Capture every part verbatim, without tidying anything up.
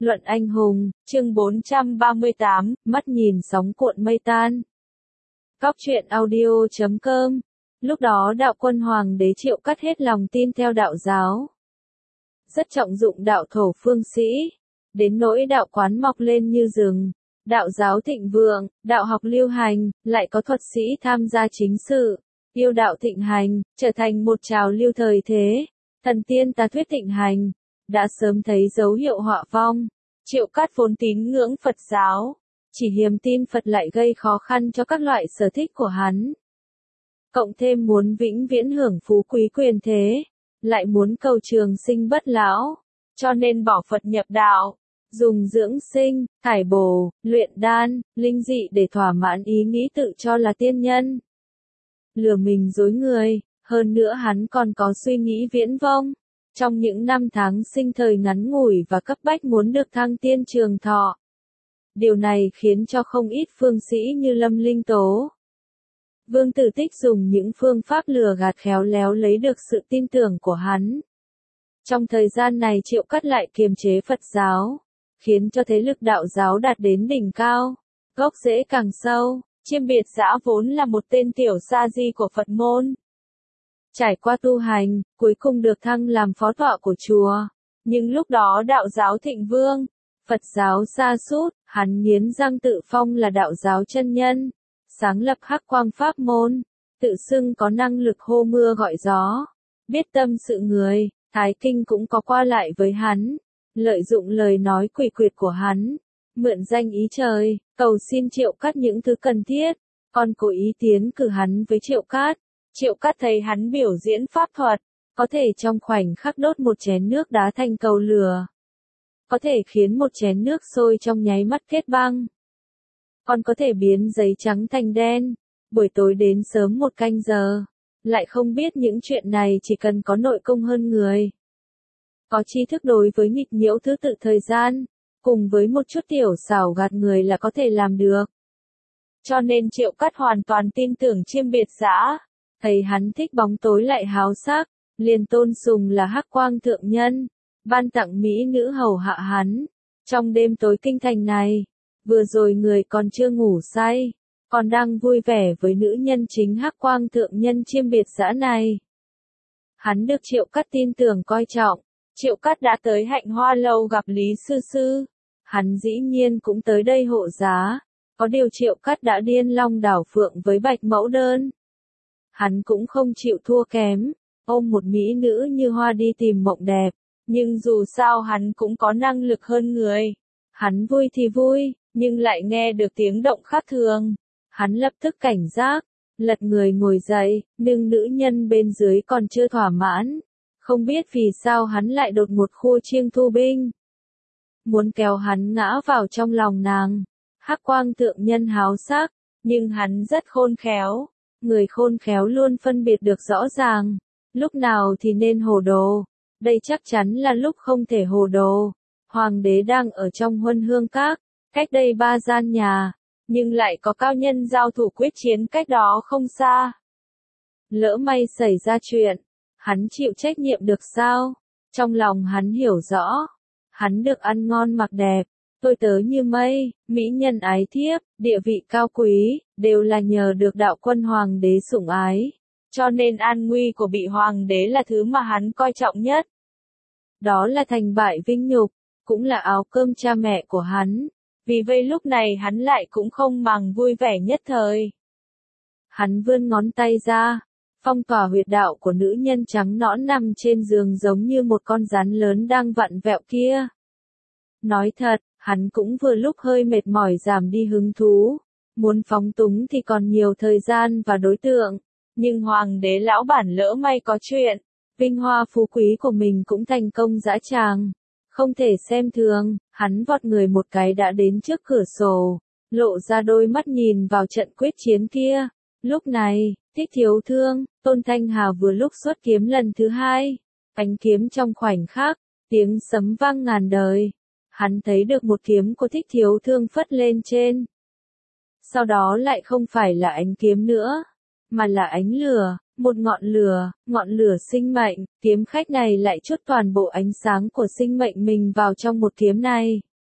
Luận anh hùng, chương bốn trăm ba mươi tám, mắt nhìn sóng cuộn mây tan. Cóc truyện audio chấm com. Lúc đó đạo quân hoàng đế Triệu Cắt hết lòng tin theo đạo giáo. Rất trọng dụng đạo thổ phương sĩ. Đến nỗi đạo quán mọc lên như rừng. Đạo giáo thịnh vượng, đạo học lưu hành, lại có thuật sĩ tham gia chính sự. Yêu đạo thịnh hành, trở thành một trào lưu thời thế. Thần tiên tà thuyết thịnh hành. Đã sớm thấy dấu hiệu họa vong. Triệu Cát vốn tín ngưỡng Phật giáo, chỉ hiềm tin Phật lại gây khó khăn cho các loại sở thích của hắn. Cộng thêm muốn vĩnh viễn hưởng phú quý quyền thế, lại muốn cầu trường sinh bất lão, cho nên bỏ Phật nhập đạo, dùng dưỡng sinh, thải bổ, luyện đan, linh dị để thỏa mãn ý nghĩ tự cho là tiên nhân. Lừa mình dối người, hơn nữa hắn còn có suy nghĩ viễn vông. Trong những năm tháng sinh thời ngắn ngủi và cấp bách muốn được thăng tiên trường thọ. Điều này khiến cho không ít phương sĩ như Lâm Linh Tố. Vương Tử Tích dùng những phương pháp lừa gạt khéo léo lấy được sự tin tưởng của hắn. Trong thời gian này Triệu Cắt lại kiềm chế Phật giáo, khiến cho thế lực đạo giáo đạt đến đỉnh cao, gốc rễ càng sâu. Chiêm Biệt Dã vốn là một tên tiểu sa di của Phật môn. Trải qua tu hành, cuối cùng được thăng làm phó tọa của chùa. Nhưng lúc đó đạo giáo thịnh vương, Phật giáo sa sút, hắn nghiến răng tự phong là đạo giáo chân nhân, sáng lập Hắc Quang Pháp môn, tự xưng có năng lực hô mưa gọi gió, biết tâm sự người, Thái Kinh cũng có qua lại với hắn, lợi dụng lời nói quỷ quyệt của hắn, mượn danh ý trời, cầu xin Triệu Cát những thứ cần thiết, còn cố ý tiến cử hắn với Triệu Cát. Triệu Cát thấy hắn biểu diễn pháp thuật, có thể trong khoảnh khắc đốt một chén nước đá thành cầu lửa. Có thể khiến một chén nước sôi trong nháy mắt kết băng. Còn có thể biến giấy trắng thành đen, buổi tối đến sớm một canh giờ. Lại không biết những chuyện này chỉ cần có nội công hơn người. Có tri thức đối với nghịch nhiễu thứ tự thời gian, cùng với một chút tiểu xảo gạt người là có thể làm được. Cho nên Triệu Cát hoàn toàn tin tưởng Chiêm Biệt Dã. Thấy hắn thích bóng tối lại háo sắc, liền tôn sùng là Hắc Quang thượng nhân, ban tặng mỹ nữ hầu hạ hắn. Trong đêm tối kinh thành này, vừa rồi người còn chưa ngủ say, còn đang vui vẻ với nữ nhân chính Hắc Quang thượng nhân Chiêm Biệt Dã này. Hắn được Triệu Cát tin tưởng coi trọng, Triệu Cát đã tới Hạnh Hoa lâu gặp Lý Sư Sư, hắn dĩ nhiên cũng tới đây hộ giá, có điều Triệu Cát đã điên long đảo phượng với Bạch Mẫu Đơn. Hắn cũng không chịu thua kém, ôm một mỹ nữ như hoa đi tìm mộng đẹp, nhưng dù sao hắn cũng có năng lực hơn người. Hắn vui thì vui, nhưng lại nghe được tiếng động khác thường. Hắn lập tức cảnh giác, lật người ngồi dậy, nhưng nữ nhân bên dưới còn chưa thỏa mãn. Không biết vì sao hắn lại đột một khua chiêng thu binh. Muốn kéo hắn ngã vào trong lòng nàng. Hắc Quang thượng nhân háo sắc, nhưng hắn rất khôn khéo. Người khôn khéo luôn phân biệt được rõ ràng, lúc nào thì nên hồ đồ, đây chắc chắn là lúc không thể hồ đồ. Hoàng đế đang ở trong Huân Hương Các, cách đây ba gian nhà, nhưng lại có cao nhân giao thủ quyết chiến cách đó không xa. Lỡ may xảy ra chuyện, hắn chịu trách nhiệm được sao? Trong lòng hắn hiểu rõ, hắn được ăn ngon mặc đẹp. Tôi tớ như mây, mỹ nhân ái thiếp, địa vị cao quý, đều là nhờ được đạo quân hoàng đế sủng ái. Cho nên an nguy của vị hoàng đế là thứ mà hắn coi trọng nhất. Đó là thành bại vinh nhục, cũng là áo cơm cha mẹ của hắn. Vì vậy lúc này hắn lại cũng không màng vui vẻ nhất thời. Hắn vươn ngón tay ra, phong tỏa huyệt đạo của nữ nhân trắng nõn nằm trên giường giống như một con rắn lớn đang vặn vẹo kia. Nói thật, hắn cũng vừa lúc hơi mệt mỏi giảm đi hứng thú, muốn phóng túng thì còn nhiều thời gian và đối tượng, nhưng hoàng đế lão bản lỡ may có chuyện, vinh hoa phú quý của mình cũng thành công dã tràng, không thể xem thường, hắn vọt người một cái đã đến trước cửa sổ, lộ ra đôi mắt nhìn vào trận quyết chiến kia. Lúc này, Thích Thiếu Thương, Tôn Thanh Hà vừa lúc xuất kiếm lần thứ hai, ánh kiếm trong khoảnh khắc, tiếng sấm vang ngàn đời. Hắn thấy được một kiếm của Thích Thiếu Thương phất lên trên. Sau đó lại không phải là ánh kiếm nữa, mà là ánh lửa, một ngọn lửa, ngọn lửa sinh mệnh, kiếm khách này lại chút toàn bộ ánh sáng của sinh mệnh mình vào trong một kiếm này.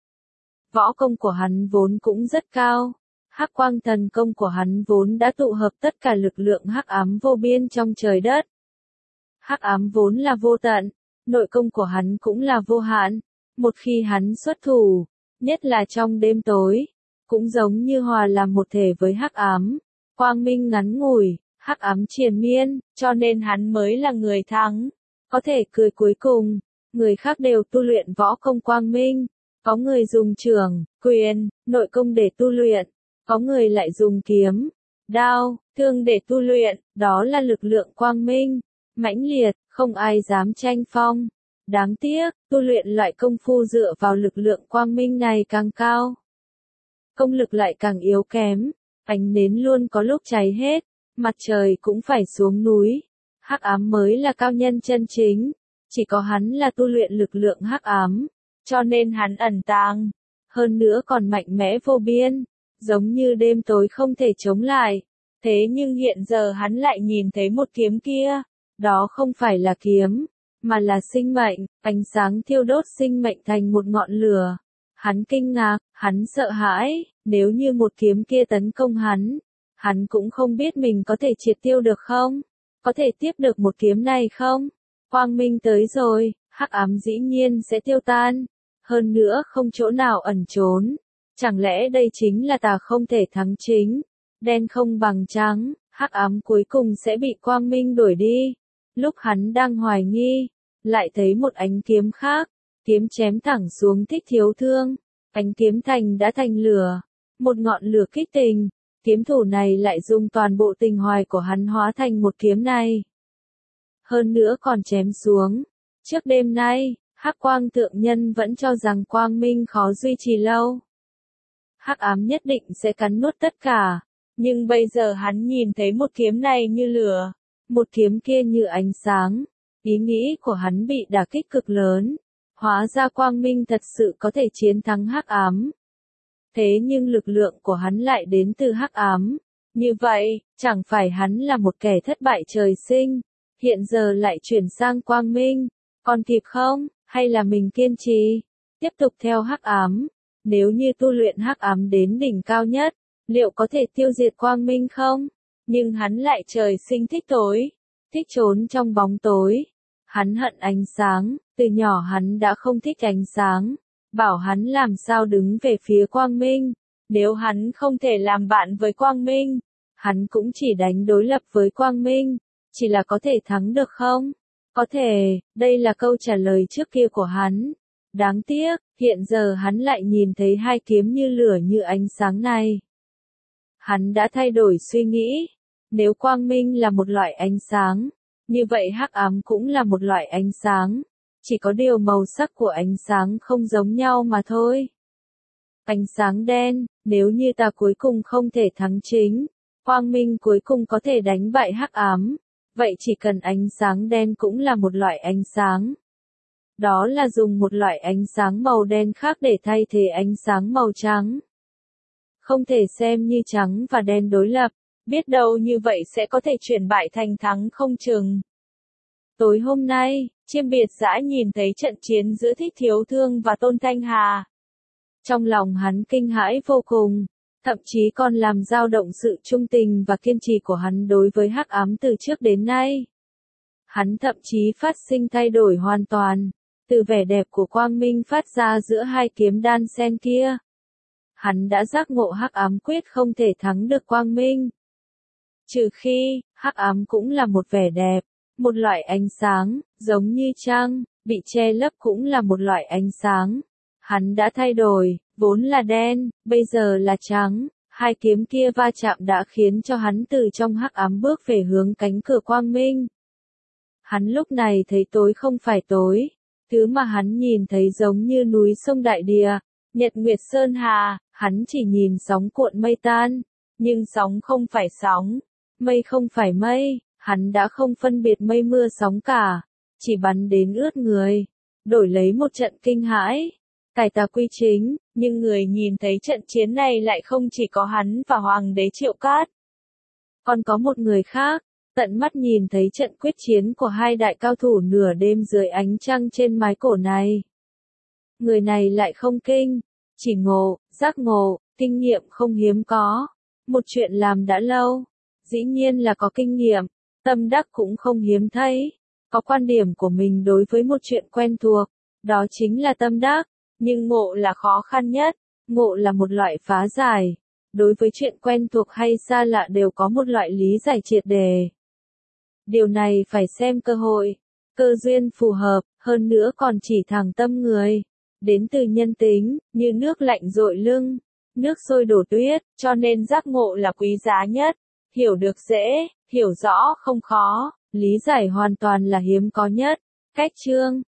Võ công của hắn vốn cũng rất cao. Hắc quang thần công của hắn vốn đã tụ hợp tất cả lực lượng hắc ám vô biên trong trời đất. Hắc ám vốn là vô tận, nội công của hắn cũng là vô hạn. Một khi hắn xuất thủ, nhất là trong đêm tối, cũng giống như hòa làm một thể với hắc ám. Quang minh ngắn ngủi, hắc ám triền miên, cho nên hắn mới là người thắng. Có thể cười cuối cùng, người khác đều tu luyện võ công quang minh. Có người dùng trường, quyền, nội công để tu luyện. Có người lại dùng kiếm, đao, thương để tu luyện, đó là lực lượng quang minh, mãnh liệt, không ai dám tranh phong. Đáng tiếc, tu luyện loại công phu dựa vào lực lượng quang minh này càng cao, công lực lại càng yếu kém, ánh nến luôn có lúc cháy hết, mặt trời cũng phải xuống núi. Hắc ám mới là cao nhân chân chính, chỉ có hắn là tu luyện lực lượng hắc ám, cho nên hắn ẩn tàng, hơn nữa còn mạnh mẽ vô biên. Giống như đêm tối không thể chống lại. Thế nhưng hiện giờ hắn lại nhìn thấy một kiếm kia. Đó không phải là kiếm, mà là sinh mệnh, ánh sáng thiêu đốt sinh mệnh thành một ngọn lửa. Hắn kinh ngạc, hắn sợ hãi, nếu như một kiếm kia tấn công hắn, hắn cũng không biết mình có thể triệt tiêu được không? Có thể tiếp được một kiếm này không? Quang minh tới rồi, hắc ám dĩ nhiên sẽ tiêu tan. Hơn nữa không chỗ nào ẩn trốn. Chẳng lẽ đây chính là tà không thể thắng chính? Đen không bằng trắng, hắc ám cuối cùng sẽ bị quang minh đuổi đi. Lúc hắn đang hoài nghi, lại thấy một ánh kiếm khác, kiếm chém thẳng xuống Thích Thiếu Thương. Ánh kiếm thành đã thành lửa, một ngọn lửa kích tình. Kiếm thủ này lại dùng toàn bộ tình hoài của hắn hóa thành một kiếm này. Hơn nữa còn chém xuống. Trước đêm nay, Hắc Quang Thượng Nhân vẫn cho rằng quang minh khó duy trì lâu. Hắc ám nhất định sẽ cắn nuốt tất cả, nhưng bây giờ hắn nhìn thấy một kiếm này như lửa, một kiếm kia như ánh sáng, ý nghĩ của hắn bị đả kích cực lớn, hóa ra quang minh thật sự có thể chiến thắng hắc ám. Thế nhưng lực lượng của hắn lại đến từ hắc ám, như vậy, chẳng phải hắn là một kẻ thất bại trời sinh, hiện giờ lại chuyển sang quang minh, còn kịp không, hay là mình kiên trì, tiếp tục theo hắc ám. Nếu như tu luyện hắc ám đến đỉnh cao nhất, liệu có thể tiêu diệt quang minh không? Nhưng hắn lại trời sinh thích tối, thích trốn trong bóng tối. Hắn hận ánh sáng, từ nhỏ hắn đã không thích ánh sáng. Bảo hắn làm sao đứng về phía quang minh. Nếu hắn không thể làm bạn với quang minh, hắn cũng chỉ đánh đối lập với quang minh. Chỉ là có thể thắng được không? Có thể, đây là câu trả lời trước kia của hắn. Đáng tiếc, hiện giờ hắn lại nhìn thấy hai kiếm như lửa như ánh sáng này. Hắn đã thay đổi suy nghĩ. Nếu quang minh là một loại ánh sáng, như vậy hắc ám cũng là một loại ánh sáng. Chỉ có điều màu sắc của ánh sáng không giống nhau mà thôi. Ánh sáng đen, nếu như ta cuối cùng không thể thắng chính, quang minh cuối cùng có thể đánh bại hắc ám. Vậy chỉ cần ánh sáng đen cũng là một loại ánh sáng. Đó là dùng một loại ánh sáng màu đen khác để thay thế ánh sáng màu trắng. Không thể xem như trắng và đen đối lập, biết đâu như vậy sẽ có thể chuyển bại thành thắng không chừng. Tối hôm nay, Chiêm Biệt Dã nhìn thấy trận chiến giữa Thích Thiếu Thương và Tôn Thanh Hà. Trong lòng hắn kinh hãi vô cùng, thậm chí còn làm dao động sự trung tình và kiên trì của hắn đối với hắc ám từ trước đến nay. Hắn thậm chí phát sinh thay đổi hoàn toàn, từ vẻ đẹp của quang minh phát ra giữa hai kiếm đan sen kia. Hắn đã giác ngộ hắc ám quyết không thể thắng được quang minh. Trừ khi, hắc ám cũng là một vẻ đẹp, một loại ánh sáng, giống như trăng, bị che lấp cũng là một loại ánh sáng. Hắn đã thay đổi, vốn là đen, bây giờ là trắng, hai kiếm kia va chạm đã khiến cho hắn từ trong hắc ám bước về hướng cánh cửa quang minh. Hắn lúc này thấy tối không phải tối, thứ mà hắn nhìn thấy giống như núi sông đại địa, nhật nguyệt sơn hà, hắn chỉ nhìn sóng cuộn mây tan, nhưng sóng không phải sóng, mây không phải mây, hắn đã không phân biệt mây mưa sóng cả, chỉ bắn đến ướt người, đổi lấy một trận kinh hãi. Cải tà quy chính, nhưng người nhìn thấy trận chiến này lại không chỉ có hắn và Hoàng đế Triệu Cát. Còn có một người khác, tận mắt nhìn thấy trận quyết chiến của hai đại cao thủ nửa đêm dưới ánh trăng trên mái cổ này. Người này lại không kinh, Chỉ ngộ, giác ngộ, kinh nghiệm không hiếm có. Một chuyện làm đã lâu, dĩ nhiên là có kinh nghiệm. Tâm đắc cũng không hiếm thấy. Có quan điểm của mình đối với một chuyện quen thuộc, đó chính là tâm đắc. Nhưng ngộ là khó khăn nhất. Ngộ là một loại phá giải. Đối với chuyện quen thuộc hay xa lạ đều có một loại lý giải triệt đề. Điều này phải xem cơ hội, cơ duyên phù hợp, hơn nữa còn chỉ thẳng tâm người. Đến từ nhân tính, như nước lạnh dội lưng, nước sôi đổ tuyết, cho nên giác ngộ là quý giá nhất. Hiểu được dễ, hiểu rõ không khó, lý giải hoàn toàn là hiếm có nhất. Cách chương